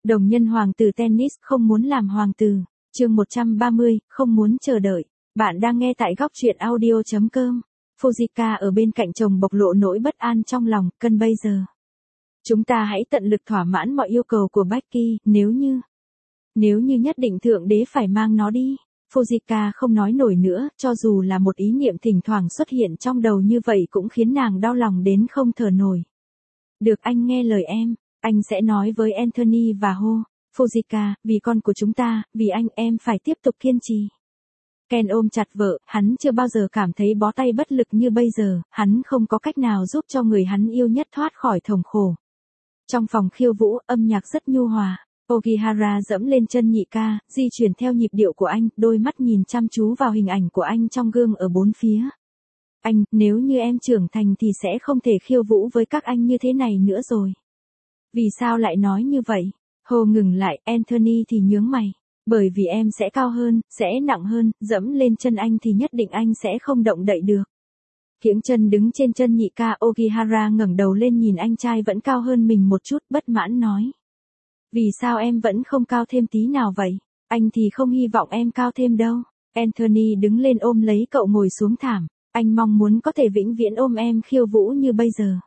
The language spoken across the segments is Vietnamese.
Đồng nhân hoàng tử tennis không muốn làm hoàng tử. Chương 130, không muốn chờ đợi. Bạn đang nghe tại góc truyện audio.com. Fujika ở bên cạnh chồng bộc lộ nỗi bất an trong lòng, cân bây giờ. Chúng ta hãy tận lực thỏa mãn mọi yêu cầu của Becky, nếu như nhất định thượng đế phải mang nó đi. Fujika không nói nổi nữa, cho dù là một ý niệm thỉnh thoảng xuất hiện trong đầu như vậy cũng khiến nàng đau lòng đến không thở nổi. Được, anh nghe lời em. Anh sẽ nói với Anthony và Ho. Fujika, vì con của chúng ta, vì anh, em phải tiếp tục kiên trì. Ken ôm chặt vợ, hắn chưa bao giờ cảm thấy bó tay bất lực như bây giờ, hắn không có cách nào giúp cho người hắn yêu nhất thoát khỏi thống khổ. Trong phòng khiêu vũ, âm nhạc rất nhu hòa. Ogihara dẫm lên chân nhị ca, di chuyển theo nhịp điệu của anh, đôi mắt nhìn chăm chú vào hình ảnh của anh trong gương ở bốn phía. Anh, nếu như em trưởng thành thì sẽ không thể khiêu vũ với các anh như thế này nữa rồi. Vì sao lại nói như vậy? Hồ ngừng lại, Anthony thì nhướng mày. Bởi vì em sẽ cao hơn, sẽ nặng hơn, dẫm lên chân anh thì nhất định anh sẽ không động đậy được. Kiễng chân đứng trên chân nhị ca, Ogihara ngẩng đầu lên nhìn anh trai vẫn cao hơn mình một chút, bất mãn nói. Vì sao em vẫn không cao thêm tí nào vậy? Anh thì không hy vọng em cao thêm đâu. Anthony đứng lên ôm lấy cậu ngồi xuống thảm. Anh mong muốn có thể vĩnh viễn ôm em khiêu vũ như bây giờ.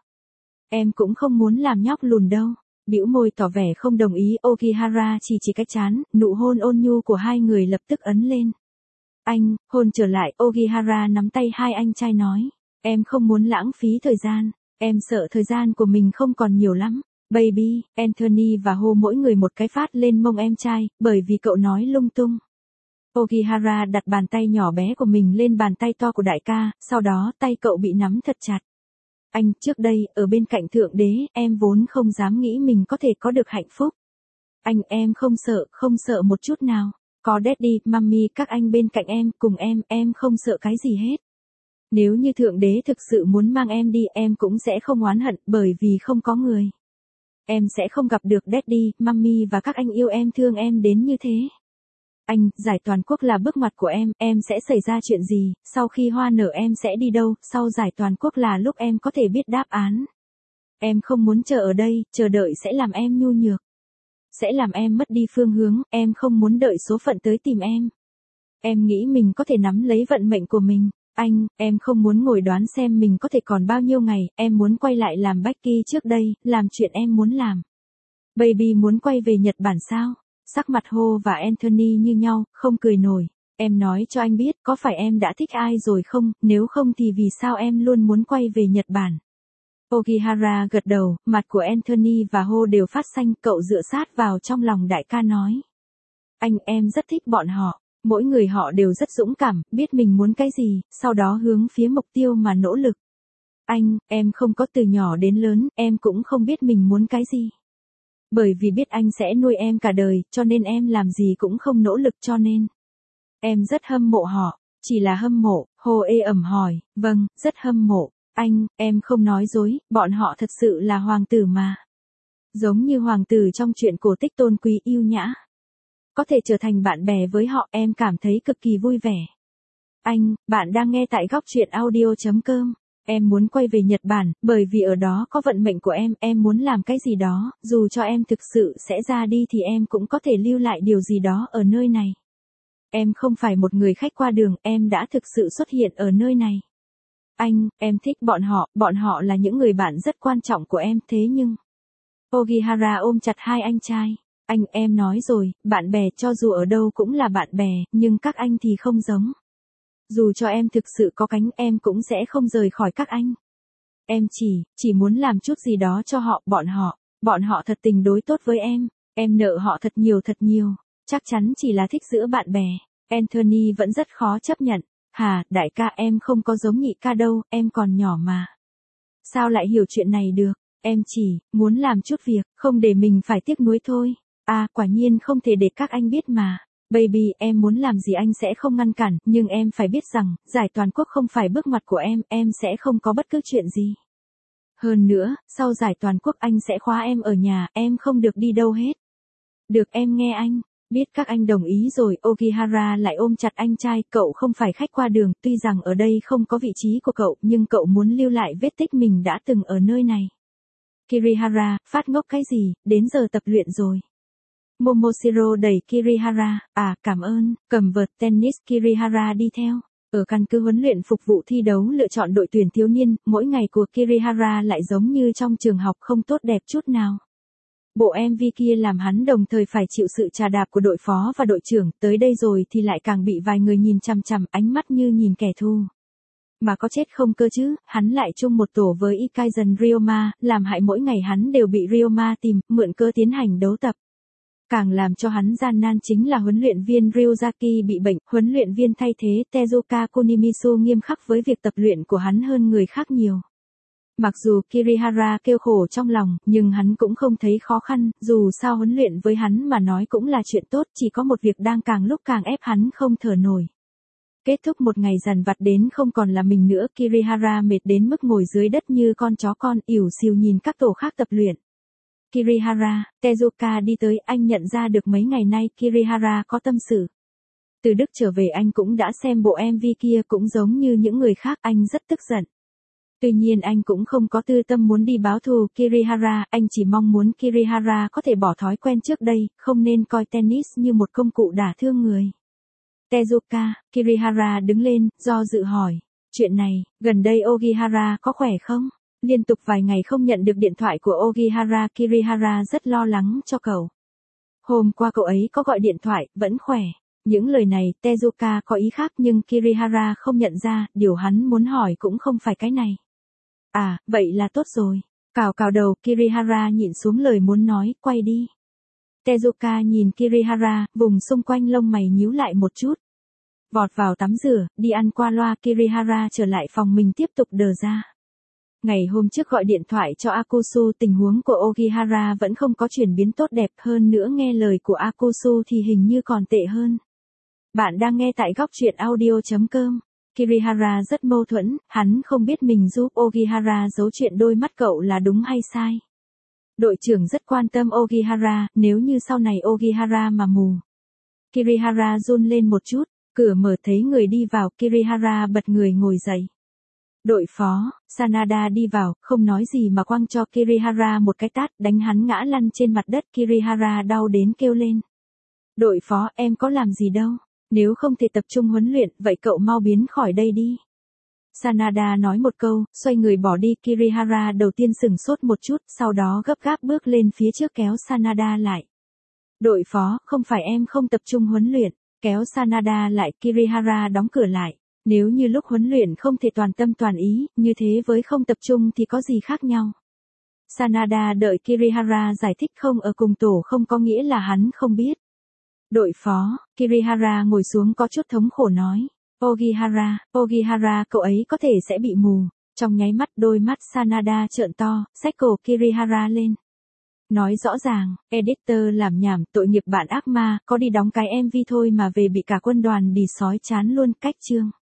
Em cũng không muốn làm nhóc lùn đâu. Bĩu môi tỏ vẻ không đồng ý, Ogihara chỉ cái trán, nụ hôn ôn nhu của hai người lập tức ấn lên. Anh, hôn trở lại, Ogihara nắm tay hai anh trai nói. Em không muốn lãng phí thời gian, em sợ thời gian của mình không còn nhiều lắm. Baby, Anthony và Ho mỗi người một cái phát lên mông em trai, bởi vì cậu nói lung tung. Ogihara đặt bàn tay nhỏ bé của mình lên bàn tay to của đại ca, sau đó tay cậu bị nắm thật chặt. Anh, trước đây, ở bên cạnh thượng đế, em vốn không dám nghĩ mình có thể có được hạnh phúc. Anh, em không sợ một chút nào. Có daddy, mommy, các anh bên cạnh em, cùng em không sợ cái gì hết. Nếu như thượng đế thực sự muốn mang em đi, em cũng sẽ không oán hận, bởi vì không có người. Em sẽ không gặp được daddy, mommy và các anh yêu em thương em đến như thế. Anh, giải toàn quốc là bước ngoặt của em sẽ xảy ra chuyện gì, sau khi hoa nở em sẽ đi đâu, sau giải toàn quốc là lúc em có thể biết đáp án. Em không muốn chờ ở đây, chờ đợi sẽ làm em nhu nhược. Sẽ làm em mất đi phương hướng, em không muốn đợi số phận tới tìm em. Em nghĩ mình có thể nắm lấy vận mệnh của mình. Anh, em không muốn ngồi đoán xem mình có thể còn bao nhiêu ngày, em muốn quay lại làm Becky trước đây, làm chuyện em muốn làm. Baby muốn quay về Nhật Bản sao? Sắc mặt Ho và Anthony như nhau, không cười nổi. Em nói cho anh biết, có phải em đã thích ai rồi không, nếu không thì vì sao em luôn muốn quay về Nhật Bản? Ogihara gật đầu, mặt của Anthony và Ho đều phát xanh, cậu dựa sát vào trong lòng đại ca nói. Anh, em rất thích bọn họ. Mỗi người họ đều rất dũng cảm, biết mình muốn cái gì, sau đó hướng phía mục tiêu mà nỗ lực. Anh, em không có từ nhỏ đến lớn, em cũng không biết mình muốn cái gì. Bởi vì biết anh sẽ nuôi em cả đời, cho nên em làm gì cũng không nỗ lực cho nên. Em rất hâm mộ họ, chỉ là hâm mộ, Ho ê ẩm hỏi, vâng, rất hâm mộ. Anh, em không nói dối, bọn họ thật sự là hoàng tử mà. Giống như hoàng tử trong truyện cổ tích tôn quý yêu nhã. Có thể trở thành bạn bè với họ, em cảm thấy cực kỳ vui vẻ. Anh, bạn đang nghe tại góc truyện audio.com. Em muốn quay về Nhật Bản, bởi vì ở đó có vận mệnh của em muốn làm cái gì đó, dù cho em thực sự sẽ ra đi thì em cũng có thể lưu lại điều gì đó ở nơi này. Em không phải một người khách qua đường, em đã thực sự xuất hiện ở nơi này. Anh, em thích bọn họ là những người bạn rất quan trọng của em, thế nhưng... Ogihara ôm chặt hai anh trai. Anh, em nói rồi, bạn bè cho dù ở đâu cũng là bạn bè, nhưng các anh thì không giống. Dù cho em thực sự có cánh, em cũng sẽ không rời khỏi các anh. Em chỉ muốn làm chút gì đó cho họ, bọn họ thật tình đối tốt với em nợ họ thật nhiều, chắc chắn chỉ là thích giữa bạn bè. Anthony vẫn rất khó chấp nhận. Hà, đại ca, em không có giống nhị ca đâu, em còn nhỏ mà. Sao lại hiểu chuyện này được, em chỉ muốn làm chút việc, không để mình phải tiếc nuối thôi. À, quả nhiên không thể để các anh biết mà. Baby, em muốn làm gì anh sẽ không ngăn cản, nhưng em phải biết rằng, giải toàn quốc không phải bước ngoặt của em sẽ không có bất cứ chuyện gì. Hơn nữa, sau giải toàn quốc anh sẽ khóa em ở nhà, em không được đi đâu hết. Được, em nghe anh. Biết các anh đồng ý rồi, Ogihara lại ôm chặt anh trai, cậu không phải khách qua đường, tuy rằng ở đây không có vị trí của cậu, nhưng cậu muốn lưu lại vết tích mình đã từng ở nơi này. Kirihara, phát ngốc cái gì, đến giờ tập luyện rồi. Momoshiro đẩy Kirihara, cảm ơn, cầm vợt tennis Kirihara đi theo. Ở căn cứ huấn luyện phục vụ thi đấu lựa chọn đội tuyển thiếu niên, mỗi ngày của Kirihara lại giống như trong trường học không tốt đẹp chút nào. Bộ MV kia làm hắn đồng thời phải chịu sự trà đạp của đội phó và đội trưởng, tới đây rồi thì lại càng bị vài người nhìn chằm chằm, ánh mắt như nhìn kẻ thù. Mà có chết không cơ chứ, hắn lại chung một tổ với Ikaizen Ryoma, làm hại mỗi ngày hắn đều bị Ryoma tìm, mượn cơ tiến hành đấu tập. Càng làm cho hắn gian nan chính là huấn luyện viên Ryuzaki bị bệnh, huấn luyện viên thay thế Tezuka Kunimisu nghiêm khắc với việc tập luyện của hắn hơn người khác nhiều. Mặc dù Kirihara kêu khổ trong lòng, nhưng hắn cũng không thấy khó khăn, dù sao huấn luyện với hắn mà nói cũng là chuyện tốt, chỉ có một việc đang càng lúc càng ép hắn không thở nổi. Kết thúc một ngày dằn vặt đến không còn là mình nữa, Kirihara mệt đến mức ngồi dưới đất như con chó con, ỉu xìu nhìn các tổ khác tập luyện. Kirihara, Tezuka đi tới, anh nhận ra được mấy ngày nay Kirihara có tâm sự. Từ Đức trở về anh cũng đã xem bộ MV kia, cũng giống như những người khác, anh rất tức giận. Tuy nhiên anh cũng không có tư tâm muốn đi báo thù Kirihara, anh chỉ mong muốn Kirihara có thể bỏ thói quen trước đây, không nên coi tennis như một công cụ đả thương người. Tezuka, Kirihara đứng lên, do dự hỏi. Chuyện này, gần đây Ogihara có khỏe không? Liên tục vài ngày không nhận được điện thoại của Ogihara, Kirihara rất lo lắng cho cậu. Hôm qua cậu ấy có gọi điện thoại, vẫn khỏe. Những lời này, Tezuka có ý khác nhưng Kirihara không nhận ra, điều hắn muốn hỏi cũng không phải cái này. Vậy là tốt rồi. Cào cào đầu, Kirihara nhịn xuống lời muốn nói, quay đi. Tezuka nhìn Kirihara, vùng xung quanh lông mày nhíu lại một chút. Vọt vào tắm rửa, đi ăn qua loa, Kirihara trở lại phòng mình tiếp tục đờ ra. Ngày hôm trước gọi điện thoại cho Akusu, tình huống của Ogihara vẫn không có chuyển biến tốt đẹp, hơn nữa nghe lời của Akusu thì hình như còn tệ hơn. Bạn đang nghe tại góc truyện audio.com. Kirihara rất mâu thuẫn, hắn không biết mình giúp Ogihara giấu chuyện đôi mắt cậu là đúng hay sai. Đội trưởng rất quan tâm Ogihara, nếu như sau này Ogihara mà mù. Kirihara run lên một chút, cửa mở thấy người đi vào, Kirihara bật người ngồi dậy. Đội phó, Sanada đi vào, không nói gì mà quăng cho Kirihara một cái tát, đánh hắn ngã lăn trên mặt đất, Kirihara đau đến kêu lên. Đội phó, em có làm gì đâu, nếu không thể tập trung huấn luyện, vậy cậu mau biến khỏi đây đi. Sanada nói một câu, xoay người bỏ đi, Kirihara đầu tiên sửng sốt một chút, sau đó gấp gáp bước lên phía trước kéo Sanada lại. Đội phó, không phải em không tập trung huấn luyện, kéo Sanada lại, Kirihara đóng cửa lại. Nếu như lúc huấn luyện không thể toàn tâm toàn ý, như thế với không tập trung thì có gì khác nhau. Sanada đợi Kirihara giải thích, không ở cùng tổ không có nghĩa là hắn không biết. Đội phó, Kirihara ngồi xuống có chút thống khổ nói. Ogihara, cậu ấy có thể sẽ bị mù. Trong nháy mắt đôi mắt Sanada trợn to, xách cổ Kirihara lên. Nói rõ ràng, editor làm nhảm, tội nghiệp bạn ác ma, có đi đóng cái MV thôi mà về bị cả quân đoàn đì sói chán luôn, cách chương.